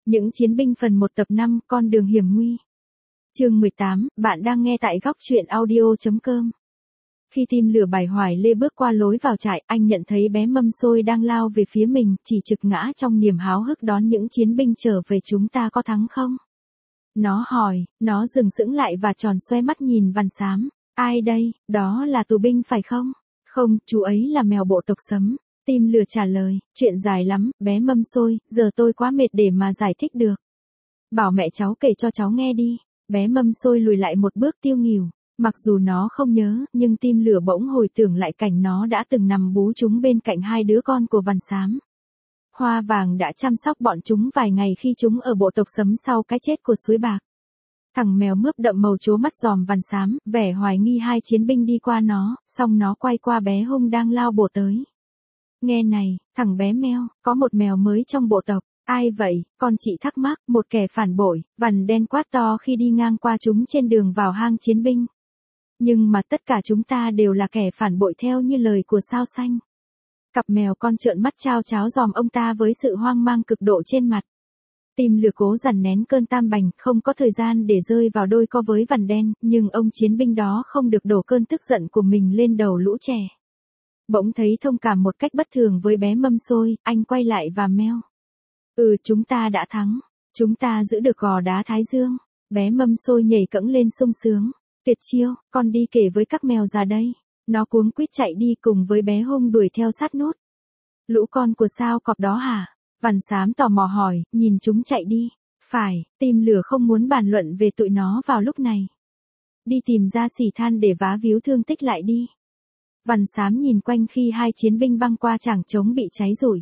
Những chiến binh phần 1 tập 5, con đường hiểm nguy. Chương 18, bạn đang nghe tại góc truyện audio.com. Khi tim lửa bài hoài lê bước qua lối vào trại, anh nhận thấy bé mâm xôi đang lao về phía mình, chỉ trực ngã trong niềm háo hức đón những chiến binh trở về. Chúng ta có thắng không? Nó hỏi, nó dừng sững lại và tròn xoe mắt nhìn Văn Xám. Ai đây, đó là tù binh phải không? Không, chú ấy là mèo bộ tộc Sấm. Tim lửa trả lời, chuyện dài lắm, bé mâm xôi, giờ tôi quá mệt để mà giải thích được. Bảo mẹ cháu kể cho cháu nghe đi. Bé mâm xôi lùi lại một bước tiêu nghỉu. Mặc dù nó không nhớ, nhưng tim lửa bỗng hồi tưởng lại cảnh nó đã từng nằm bú chúng bên cạnh hai đứa con của Văn Xám. Hoa Vàng đã chăm sóc bọn chúng vài ngày khi chúng ở bộ tộc Sấm sau cái chết của Suối Bạc. Thằng mèo mướp đậm màu trố mắt giòm Văn Xám, vẻ hoài nghi hai chiến binh đi qua nó, xong nó quay qua bé Hung đang lao bổ tới. Nghe này, thằng bé meo, có một mèo mới trong bộ tộc. Ai vậy? Con chị thắc mắc. Một kẻ phản bội, Vằn Đen quát to khi đi ngang qua chúng trên đường vào hang chiến binh. Nhưng mà tất cả chúng ta đều là kẻ phản bội theo như lời của Sao Xanh. Cặp mèo con trợn mắt chao cháo dòm ông ta với sự hoang mang cực độ trên mặt. Tim lửa cố dằn nén cơn tam bành, không có thời gian để rơi vào đôi co với Vằn Đen, nhưng ông chiến binh đó không được đổ cơn tức giận của mình lên đầu lũ trẻ. Bỗng thấy thông cảm một cách bất thường với bé mâm xôi, anh quay lại và meo. Chúng ta đã thắng. Chúng ta giữ được gò đá Thái Dương. Bé mâm xôi nhảy cẫng lên sung sướng. Tuyệt chiêu, con đi kể với các mèo già đây. Nó cuống quýt chạy đi cùng với bé Hung đuổi theo sát nút. Lũ con của sao cọp đó hả? Văn Xám tò mò hỏi, nhìn chúng chạy đi. Phải, tim lửa không muốn bàn luận về tụi nó vào lúc này. Đi tìm ra xỉ than để vá víu thương tích lại đi. Văn Xám nhìn quanh khi hai chiến binh băng qua trảng trống bị cháy rụi.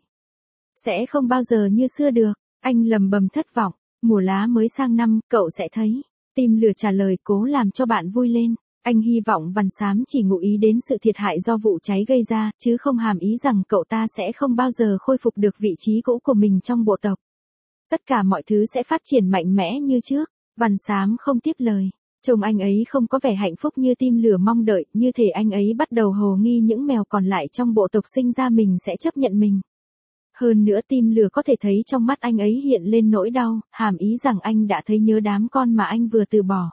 Sẽ không bao giờ như xưa được, anh lầm bầm thất vọng. Mùa lá mới sang năm, cậu sẽ thấy. Tim lửa trả lời cố làm cho bạn vui lên. Anh hy vọng Văn Xám chỉ ngụ ý đến sự thiệt hại do vụ cháy gây ra, chứ không hàm ý rằng cậu ta sẽ không bao giờ khôi phục được vị trí cũ của mình trong bộ tộc. Tất cả mọi thứ sẽ phát triển mạnh mẽ như trước. Văn Xám không tiếp lời. Trông anh ấy không có vẻ hạnh phúc như tim lửa mong đợi, như thể anh ấy bắt đầu hồ nghi những mèo còn lại trong bộ tộc sinh ra mình sẽ chấp nhận mình. Hơn nữa tim lửa có thể thấy trong mắt anh ấy hiện lên nỗi đau, hàm ý rằng anh đã thấy nhớ đám con mà anh vừa từ bỏ.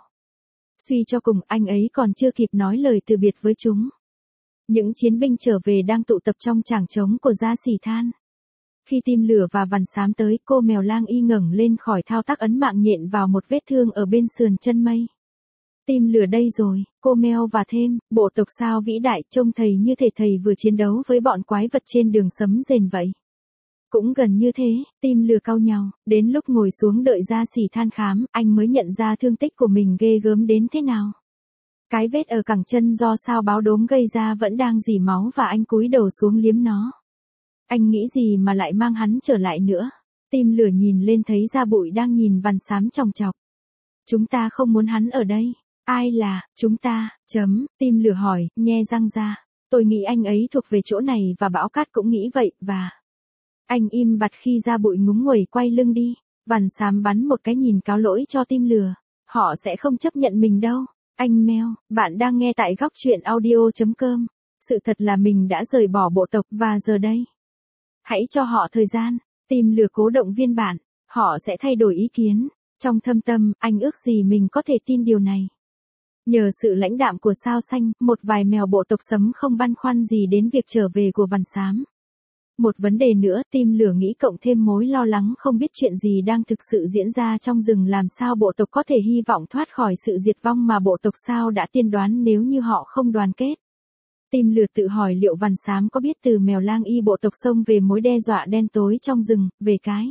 Suy cho cùng, anh ấy còn chưa kịp nói lời từ biệt với chúng. Những chiến binh trở về đang tụ tập trong trảng trống của gia xỉ than. Khi tim lửa và Văn Xám tới, cô mèo lang y ngẩng lên khỏi thao tác ấn mạng nhện vào một vết thương ở bên sườn chân mây. Tim lửa đây rồi, cô meo và thêm, bộ tộc sao vĩ đại, trông thầy như thể thầy vừa chiến đấu với bọn quái vật trên đường Sấm Rền vậy. Cũng gần như thế, tim lửa cau nhàu, đến lúc ngồi xuống đợi gia xỉ than khám, anh mới nhận ra thương tích của mình ghê gớm đến thế nào. Cái vết ở cẳng chân do sao báo đốm gây ra vẫn đang rỉ máu và anh cúi đầu xuống liếm nó. Anh nghĩ gì mà lại mang hắn trở lại nữa. Tim lửa nhìn lên thấy da bụi đang nhìn Văn Xám chòng chọc. Chúng ta không muốn hắn ở đây. Ai là, chúng ta, tim lửa hỏi, nhe răng ra. Tôi nghĩ anh ấy thuộc về chỗ này và Bão Cát cũng nghĩ vậy, và... Anh im bặt khi da bụi ngúng nguẩy quay lưng đi. Văn Xám bắn một cái nhìn cáo lỗi cho tim lửa. Họ sẽ không chấp nhận mình đâu. Anh meo, bạn đang nghe tại góc truyện audio.com. Sự thật là mình đã rời bỏ bộ tộc và giờ đây. Hãy cho họ thời gian. Tim lửa cố động viên bạn. Họ sẽ thay đổi ý kiến. Trong thâm tâm, anh ước gì mình có thể tin điều này. Nhờ sự lãnh đạm của Sao Xanh, một vài mèo bộ tộc Sấm không băn khoăn gì đến việc trở về của Văn Xám. Một vấn đề nữa, tim lửa nghĩ cộng thêm mối lo lắng không biết chuyện gì đang thực sự diễn ra trong rừng làm sao bộ tộc có thể hy vọng thoát khỏi sự diệt vong mà bộ tộc Sao đã tiên đoán nếu như họ không đoàn kết. Tim lửa tự hỏi liệu Văn Xám có biết từ mèo lang y bộ tộc xông về mối đe dọa đen tối trong rừng, về cái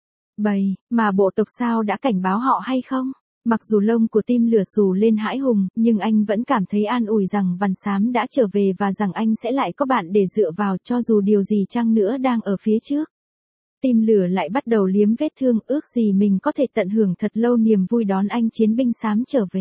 bầy mà bộ tộc Sao đã cảnh báo họ hay không? Mặc dù lông của tim lửa xù lên hãi hùng, nhưng anh vẫn cảm thấy an ủi rằng Văn Xám đã trở về và rằng anh sẽ lại có bạn để dựa vào cho dù điều gì chăng nữa đang ở phía trước. Tim lửa lại bắt đầu liếm vết thương, ước gì mình có thể tận hưởng thật lâu niềm vui đón anh chiến binh xám trở về.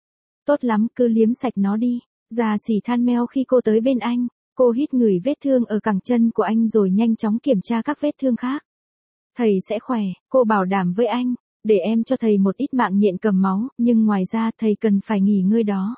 Tốt lắm, cứ liếm sạch nó đi. Gia xỉ than meo khi cô tới bên anh, cô hít ngửi vết thương ở cẳng chân của anh rồi nhanh chóng kiểm tra các vết thương khác. Thầy sẽ khỏe, cô bảo đảm với anh. Để em cho thầy một ít mạng nhện cầm máu, nhưng ngoài ra thầy cần phải nghỉ ngơi đó.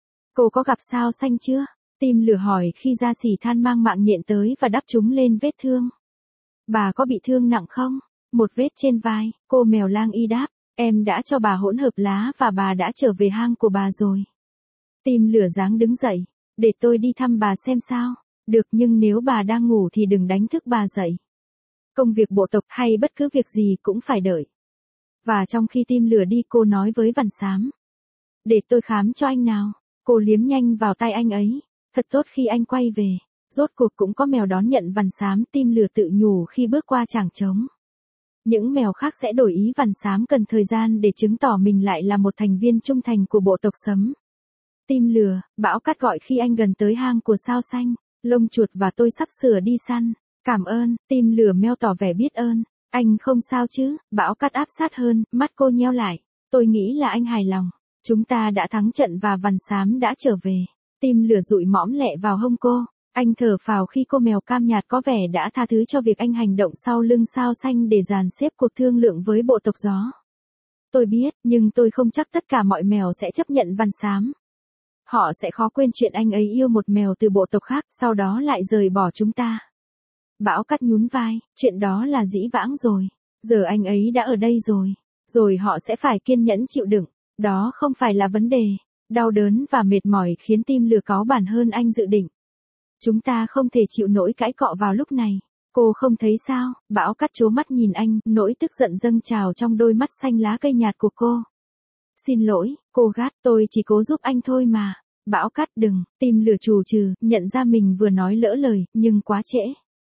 Cô có gặp Sao Xanh chưa? Tim lửa hỏi khi gia xỉ than mang mạng nhện tới và đắp chúng lên vết thương. Bà có bị thương nặng không? Một vết trên vai, cô mèo lang y đáp, em đã cho bà hỗn hợp lá và bà đã trở về hang của bà rồi. Tim lửa dáng đứng dậy, để tôi đi thăm bà xem sao. Được, nhưng nếu bà đang ngủ thì đừng đánh thức bà dậy. Công việc bộ tộc hay bất cứ việc gì cũng phải đợi. Và trong khi tim lửa đi, cô nói với Vằn Xám, để tôi khám cho anh nào. Cô liếm nhanh vào tay anh ấy. Thật tốt khi anh quay về. Rốt cuộc cũng có mèo đón nhận Vằn Xám, tim lửa tự nhủ khi bước qua chảng trống. Những mèo khác sẽ đổi ý, Vằn Xám cần thời gian để chứng tỏ mình lại là một thành viên trung thành của bộ tộc Sấm. Tim lửa, Bão Cát gọi khi anh gần tới hang của Sao Xanh. Lông chuột và tôi sắp sửa đi săn. Cảm ơn, tim lửa meo tỏ vẻ biết ơn. Anh không sao chứ? Bão Cát áp sát hơn, mắt cô nheo lại. Tôi nghĩ là anh hài lòng. Chúng ta đã thắng trận và Vằn Xám đã trở về. Tim lửa dụi mõm lẹ vào hông cô. Anh thở phào khi cô mèo cam nhạt có vẻ đã tha thứ cho việc anh hành động sau lưng Sao Xanh để dàn xếp cuộc thương lượng với bộ tộc gió. Tôi biết, nhưng tôi không chắc tất cả mọi mèo sẽ chấp nhận Vằn Xám. Họ sẽ khó quên chuyện anh ấy yêu một mèo từ bộ tộc khác, sau đó lại rời bỏ chúng ta. Bão Cát nhún vai, chuyện đó là dĩ vãng rồi. Giờ anh ấy đã ở đây rồi. Rồi họ sẽ phải kiên nhẫn chịu đựng. Đó không phải là vấn đề. Đau đớn và mệt mỏi khiến tim lửa cáu bẳn hơn anh dự định. Chúng ta không thể chịu nổi cãi cọ vào lúc này. Cô không thấy sao? Bão Cát trố mắt nhìn anh, nỗi tức giận dâng trào trong đôi mắt xanh lá cây nhạt của cô. Xin lỗi, cô gắt, tôi chỉ cố giúp anh thôi mà. Bão Cát đừng, tim lửa trù trừ, nhận ra mình vừa nói lỡ lời, nhưng quá trễ.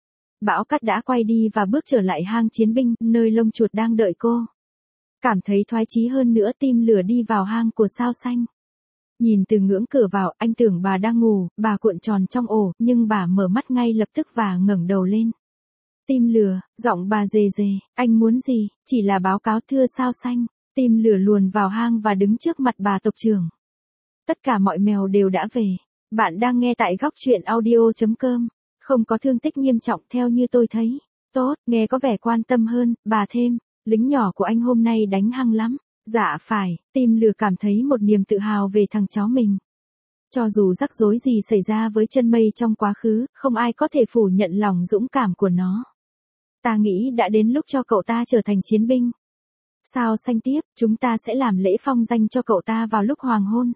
Bão Cát đã quay đi và bước trở lại hang chiến binh, nơi lông chuột đang đợi cô. Cảm thấy thoái chí hơn nữa, tim lửa đi vào hang của Sao Xanh. Nhìn từ ngưỡng cửa vào, anh tưởng bà đang ngủ, bà cuộn tròn trong ổ, nhưng bà mở mắt ngay lập tức và ngẩng đầu lên. Tim lửa, giọng bà rề rề, anh muốn gì? Chỉ là báo cáo thưa Sao Xanh. Tim lửa luồn vào hang và đứng trước mặt bà tộc trưởng. Tất cả mọi mèo đều đã về. Bạn đang nghe tại góc truyện audio.com. Không có thương tích nghiêm trọng theo như tôi thấy. Tốt, nghe có vẻ quan tâm hơn, bà thêm. Lính nhỏ của anh hôm nay đánh hăng lắm. Dạ phải, tim lửa cảm thấy một niềm tự hào về thằng chó mình. Cho dù rắc rối gì xảy ra với chân mây trong quá khứ, không ai có thể phủ nhận lòng dũng cảm của nó. Ta nghĩ đã đến lúc cho cậu ta trở thành chiến binh. Sao Xanh tiếp, chúng ta sẽ làm lễ phong danh cho cậu ta vào lúc hoàng hôn.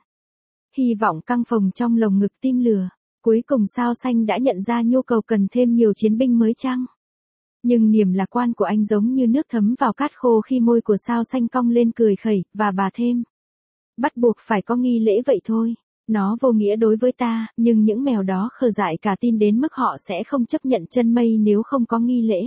Hy vọng căng phồng trong lồng ngực tim lửa. Cuối cùng Sao Xanh đã nhận ra nhu cầu cần thêm nhiều chiến binh mới chăng? Nhưng niềm lạc quan của anh giống như nước thấm vào cát khô khi môi của Sao Xanh cong lên cười khẩy, và bà thêm. Bắt buộc phải có nghi lễ vậy thôi. Nó vô nghĩa đối với ta, nhưng những mèo đó khờ dại cả tin đến mức họ sẽ không chấp nhận chân mây nếu không có nghi lễ.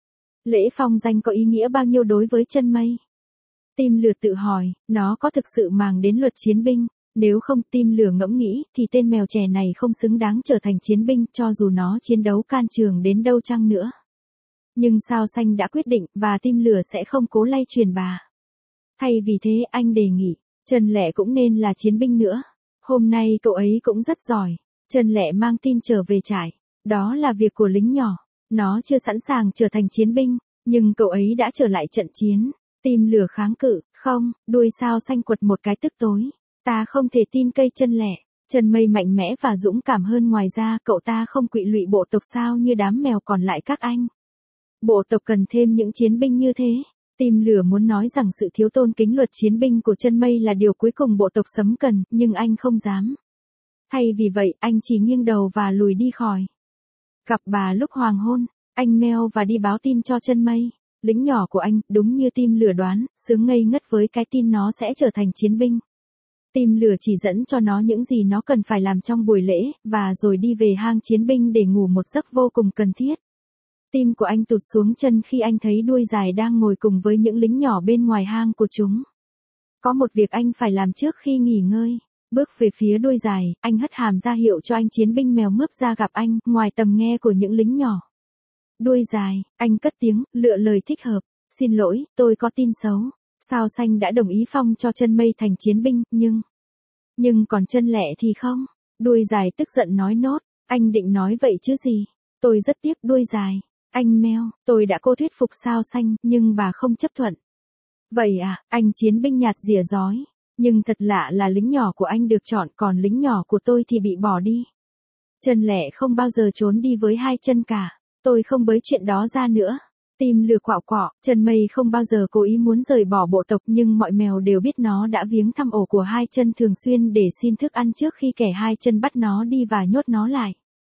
Lễ phong danh có ý nghĩa bao nhiêu đối với chân mây? Tim lửa tự hỏi, nó có thực sự màng đến luật chiến binh? Nếu không, tim lửa ngẫm nghĩ, thì tên mèo trẻ này không xứng đáng trở thành chiến binh, cho dù nó chiến đấu can trường đến đâu chăng nữa. Nhưng Sao Xanh đã quyết định, và tim lửa sẽ không cố lay truyền bà. Thay vì thế, anh đề nghị, Trần Lệ cũng nên là chiến binh nữa. Hôm nay cậu ấy cũng rất giỏi. Trần Lệ mang tin trở về trại. Đó là việc của lính nhỏ. Nó chưa sẵn sàng trở thành chiến binh, nhưng cậu ấy đã trở lại trận chiến. Tim lửa kháng cự, không, đuôi Sao Xanh quật một cái tức tối. Ta không thể tin cây Chân Lệ. Trần Mây mạnh mẽ và dũng cảm hơn, ngoài ra cậu ta không quỵ lụy bộ tộc sao như đám mèo còn lại các anh. Bộ tộc cần thêm những chiến binh như thế. Tim lửa muốn nói rằng sự thiếu tôn kính luật chiến binh của Chân Mây là điều cuối cùng bộ tộc Sấm cần, nhưng anh không dám. Thay vì vậy, anh chỉ nghiêng đầu và lùi đi khỏi. Gặp bà lúc hoàng hôn, anh meo và đi báo tin cho Chân Mây. Lính nhỏ của anh, đúng như tim lửa đoán, sướng ngây ngất với cái tin nó sẽ trở thành chiến binh. Tim lửa chỉ dẫn cho nó những gì nó cần phải làm trong buổi lễ, và rồi đi về hang chiến binh để ngủ một giấc vô cùng cần thiết. Tim của anh tụt xuống chân khi anh thấy đuôi dài đang ngồi cùng với những lính nhỏ bên ngoài hang của chúng. Có một việc anh phải làm trước khi nghỉ ngơi. Bước về phía đuôi dài, anh hất hàm ra hiệu cho anh chiến binh mèo mướp ra gặp anh, ngoài tầm nghe của những lính nhỏ. Đuôi dài, anh cất tiếng, lựa lời thích hợp. Xin lỗi, tôi có tin xấu. Sao Xanh đã đồng ý phong cho Chân Mây thành chiến binh, nhưng còn Chân Lệ thì không. Đuôi dài tức giận nói nốt, anh định nói vậy chứ gì? Tôi rất tiếc đuôi dài. Anh meo, tôi đã cố thuyết phục Sao Xanh, nhưng bà không chấp thuận. Vậy à, anh chiến binh nhạt rỉa rói. Nhưng thật lạ là lính nhỏ của anh được chọn, còn lính nhỏ của tôi thì bị bỏ đi. Chân Lệ không bao giờ trốn đi với hai chân cả. Tôi không bới chuyện đó ra nữa. Tim lửa quạo quọ, Chân Mây không bao giờ cố ý muốn rời bỏ bộ tộc nhưng mọi mèo đều biết nó đã viếng thăm ổ của Hai Chân thường xuyên để xin thức ăn trước khi kẻ Hai Chân bắt nó đi và nhốt nó lại.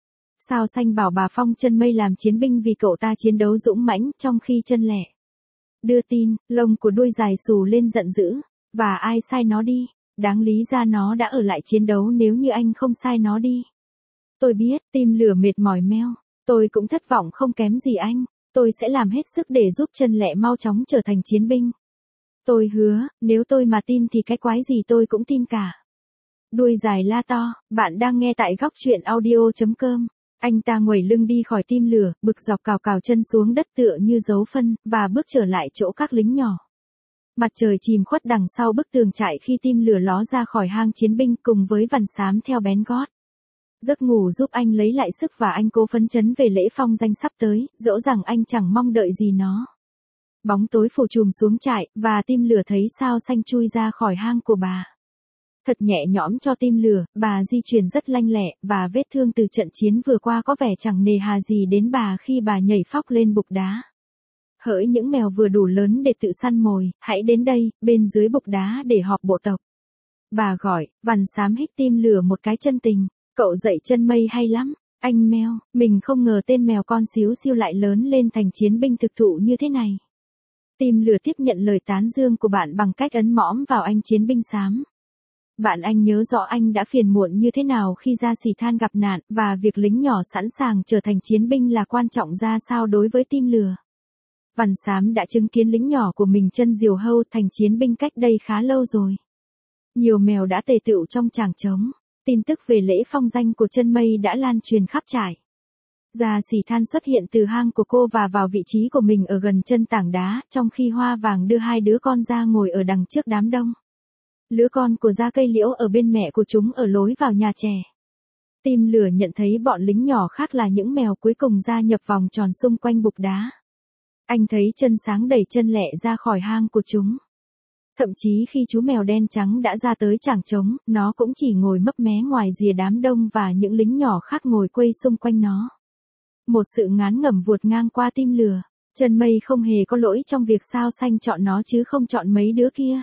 Sao Xanh bảo bà phong Chân Mây làm chiến binh vì cậu ta chiến đấu dũng mãnh trong khi chân lẻ. Đưa tin, lông của đuôi dài xù lên giận dữ. Và ai sai nó đi? Đáng lý ra nó đã ở lại chiến đấu nếu như anh không sai nó đi. Tôi biết, Tim lửa mệt mỏi meo. Tôi cũng thất vọng không kém gì anh. Tôi sẽ làm hết sức để giúp Chân Lẹ mau chóng trở thành chiến binh. Tôi hứa, nếu tôi mà tin thì cái quái gì tôi cũng tin cả. Đuôi dài la to, bạn đang nghe tại góc truyện audio.com. Anh ta nguẩy lưng đi khỏi Tim lửa, bực dọc cào cào chân xuống đất tựa như dấu phân, và bước trở lại chỗ các lính nhỏ. Mặt trời chìm khuất đằng sau bức tường trại khi Tim lửa ló ra khỏi hang chiến binh cùng với Vằn Xám theo bén gót. Giấc ngủ giúp anh lấy lại sức và anh cố phấn chấn về lễ phong danh sắp tới, dẫu rằng anh chẳng mong đợi gì nó. Bóng tối phủ trùm xuống trại, và Tim lửa thấy Sao Xanh chui ra khỏi hang của bà. Thật nhẹ nhõm cho Tim lửa, bà di chuyển rất lanh lẹ, và vết thương từ trận chiến vừa qua có vẻ chẳng nề hà gì đến bà khi bà nhảy phóc lên bục đá. Hỡi những mèo vừa đủ lớn để tự săn mồi, hãy đến đây, bên dưới bục đá để họp bộ tộc. Bà gọi, Vằn Xám hích Tim lửa một cái chân tình. Cậu dạy Chân Mây hay lắm, anh mèo, mình không ngờ tên mèo con xíu xiu lại lớn lên thành chiến binh thực thụ như thế này. Tim lửa tiếp nhận lời tán dương của bạn bằng cách ấn mõm vào anh chiến binh xám. Bạn anh nhớ rõ anh đã phiền muộn như thế nào khi ra xỉ than gặp nạn, và việc lính nhỏ sẵn sàng trở thành chiến binh là quan trọng ra sao đối với Tim lửa. Vằn Xám đã chứng kiến lính nhỏ của mình Chân Diều Hâu thành chiến binh cách đây khá lâu rồi. Nhiều mèo đã tề tựu trong chàng trống. Tin tức về lễ phong danh của Chân Mây đã lan truyền khắp trại. Già xỉ than xuất hiện từ hang của cô và vào vị trí của mình ở gần chân tảng đá, trong khi Hoa Vàng đưa hai đứa con ra ngồi ở đằng trước đám đông. Lứa con của Gia Cây Liễu ở bên mẹ của chúng ở lối vào nhà trẻ. Tim lửa nhận thấy bọn lính nhỏ khác là những mèo cuối cùng gia nhập vòng tròn xung quanh bục đá. Anh thấy Chân Sáng đẩy Chân Lẹ ra khỏi hang của chúng. Thậm chí khi chú mèo đen trắng đã ra tới chảng trống, nó cũng chỉ ngồi mấp mé ngoài rìa đám đông và những lính nhỏ khác ngồi quây xung quanh nó. Một sự ngán ngẩm vụt ngang qua Tim lửa. Chân Mây không hề có lỗi trong việc Sao Xanh chọn nó chứ không chọn mấy đứa kia.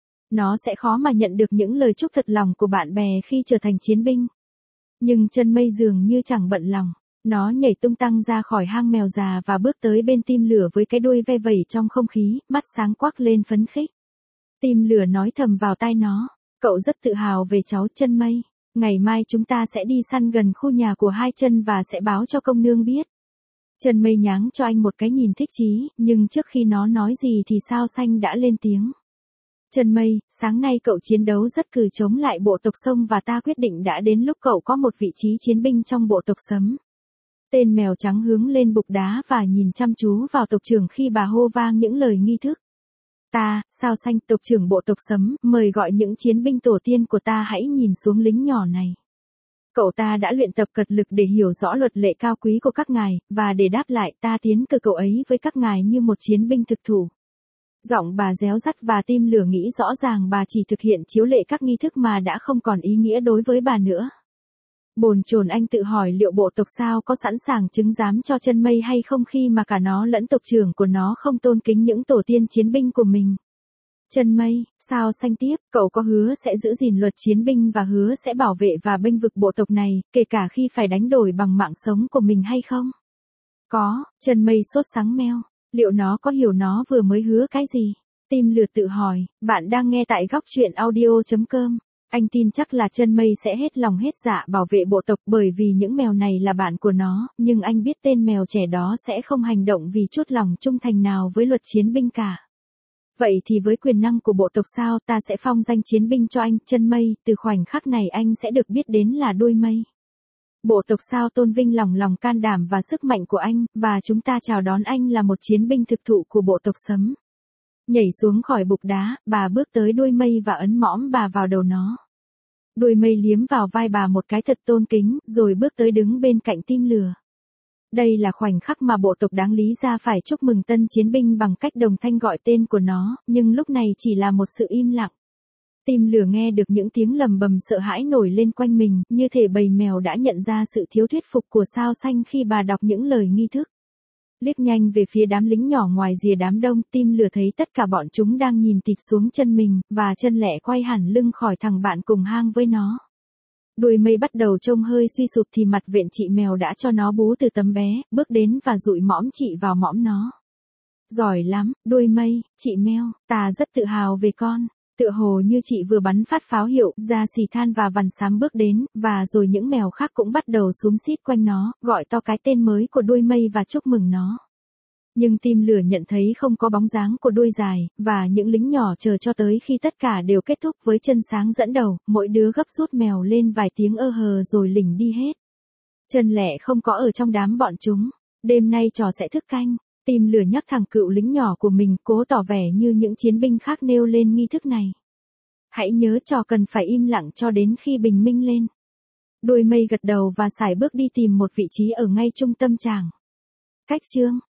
Nó sẽ khó mà nhận được những lời chúc thật lòng của bạn bè khi trở thành chiến binh. Nhưng Chân Mây dường như chẳng bận lòng. Nó nhảy tung tăng ra khỏi hang mèo già và bước tới bên Tim lửa với cái đuôi ve vẩy trong không khí, mắt sáng quắc lên phấn khích. Tim lửa nói thầm vào tai nó, cậu rất tự hào về cháu Chân Mây. Ngày mai chúng ta sẽ đi săn gần khu nhà của Hai Chân và sẽ báo cho công nương biết. Chân Mây nháng cho anh một cái nhìn thích chí, nhưng trước khi nó nói gì thì Sao Xanh đã lên tiếng. Chân Mây, sáng nay cậu chiến đấu rất cừ chống lại bộ tộc Sông và ta quyết định đã đến lúc cậu có một vị trí chiến binh trong bộ tộc Sấm. Tên mèo trắng hướng lên bục đá và nhìn chăm chú vào tộc trưởng khi bà hô vang những lời nghi thức. Ta, Sao Xanh, tộc trưởng bộ tộc Sấm, mời gọi những chiến binh tổ tiên của ta hãy nhìn xuống lính nhỏ này. Cậu ta đã luyện tập cật lực để hiểu rõ luật lệ cao quý của các ngài, và để đáp lại ta tiến cử cậu ấy với các ngài như một chiến binh thực thụ. Giọng bà réo rắt và Tim lửa nghĩ rõ ràng bà chỉ thực hiện chiếu lệ các nghi thức mà đã không còn ý nghĩa đối với bà nữa. Bồn chồn anh tự hỏi liệu bộ tộc Sao có sẵn sàng chứng giám cho Chân Mây hay không khi mà cả nó lẫn tộc trưởng của nó không tôn kính những tổ tiên chiến binh của mình. Chân Mây, Sao Xanh tiếp, cậu có hứa sẽ giữ gìn luật chiến binh và hứa sẽ bảo vệ và bênh vực bộ tộc này, kể cả khi phải đánh đổi bằng mạng sống của mình hay không? Có, Chân Mây sốt sáng meo, liệu nó có hiểu nó vừa mới hứa cái gì? Tim lửa tự hỏi, bạn đang nghe tại góc truyện audio.com. Anh tin chắc là Chân Mây sẽ hết lòng hết dạ bảo vệ bộ tộc bởi vì những mèo này là bạn của nó, nhưng anh biết tên mèo trẻ đó sẽ không hành động vì chút lòng trung thành nào với luật chiến binh cả. Vậy thì với quyền năng của bộ tộc Sao ta sẽ phong danh chiến binh cho anh, Chân Mây, từ khoảnh khắc này anh sẽ được biết đến là Đuôi Mây. Bộ tộc Sao tôn vinh lòng can đảm và sức mạnh của anh, và chúng ta chào đón anh là một chiến binh thực thụ của bộ tộc Sấm. Nhảy xuống khỏi bục đá, bà bước tới Đuôi Mây và ấn mõm bà vào đầu nó. Đuôi Mây liếm vào vai bà một cái thật tôn kính, rồi bước tới đứng bên cạnh Tim lửa. Đây là khoảnh khắc mà bộ tộc đáng lý ra phải chúc mừng tân chiến binh bằng cách đồng thanh gọi tên của nó, nhưng lúc này chỉ là một sự im lặng. Tim lửa nghe được những tiếng lầm bầm sợ hãi nổi lên quanh mình, như thể bầy mèo đã nhận ra sự thiếu thuyết phục của Sao Xanh khi bà đọc những lời nghi thức. Liếc nhanh về phía đám lính nhỏ ngoài rìa đám đông, Tim lửa thấy tất cả bọn chúng đang nhìn tịt xuống chân mình, và chân lẻ quay hẳn lưng khỏi thằng bạn cùng hang với nó. Đuôi mây bắt đầu trông hơi suy sụp thì mặt viện chị mèo đã cho nó bú từ tấm bé, bước đến và dụi mõm chị vào mõm nó. Giỏi lắm, đuôi mây, chị mèo, ta rất tự hào về con. Tựa hồ như chị vừa bắn phát pháo hiệu, ra xì than và vằn xám bước đến, và rồi những mèo khác cũng bắt đầu xúm xít quanh nó, gọi to cái tên mới của đuôi mây và chúc mừng nó. Nhưng Tim lửa nhận thấy không có bóng dáng của đuôi dài, và những lính nhỏ chờ cho tới khi tất cả đều kết thúc với chân sáng dẫn đầu, mỗi đứa gấp rút mèo lên vài tiếng ơ hờ rồi lỉnh đi hết. Chân lẻ không có ở trong đám bọn chúng. Đêm nay trò sẽ thức canh. Tim lửa nhắc thằng cựu lính nhỏ của mình cố tỏ vẻ như những chiến binh khác nêu lên nghi thức này. Hãy nhớ trò cần phải im lặng cho đến khi bình minh lên. Đuôi mây gật đầu và sải bước đi tìm một vị trí ở ngay trung tâm tràng. Cách chương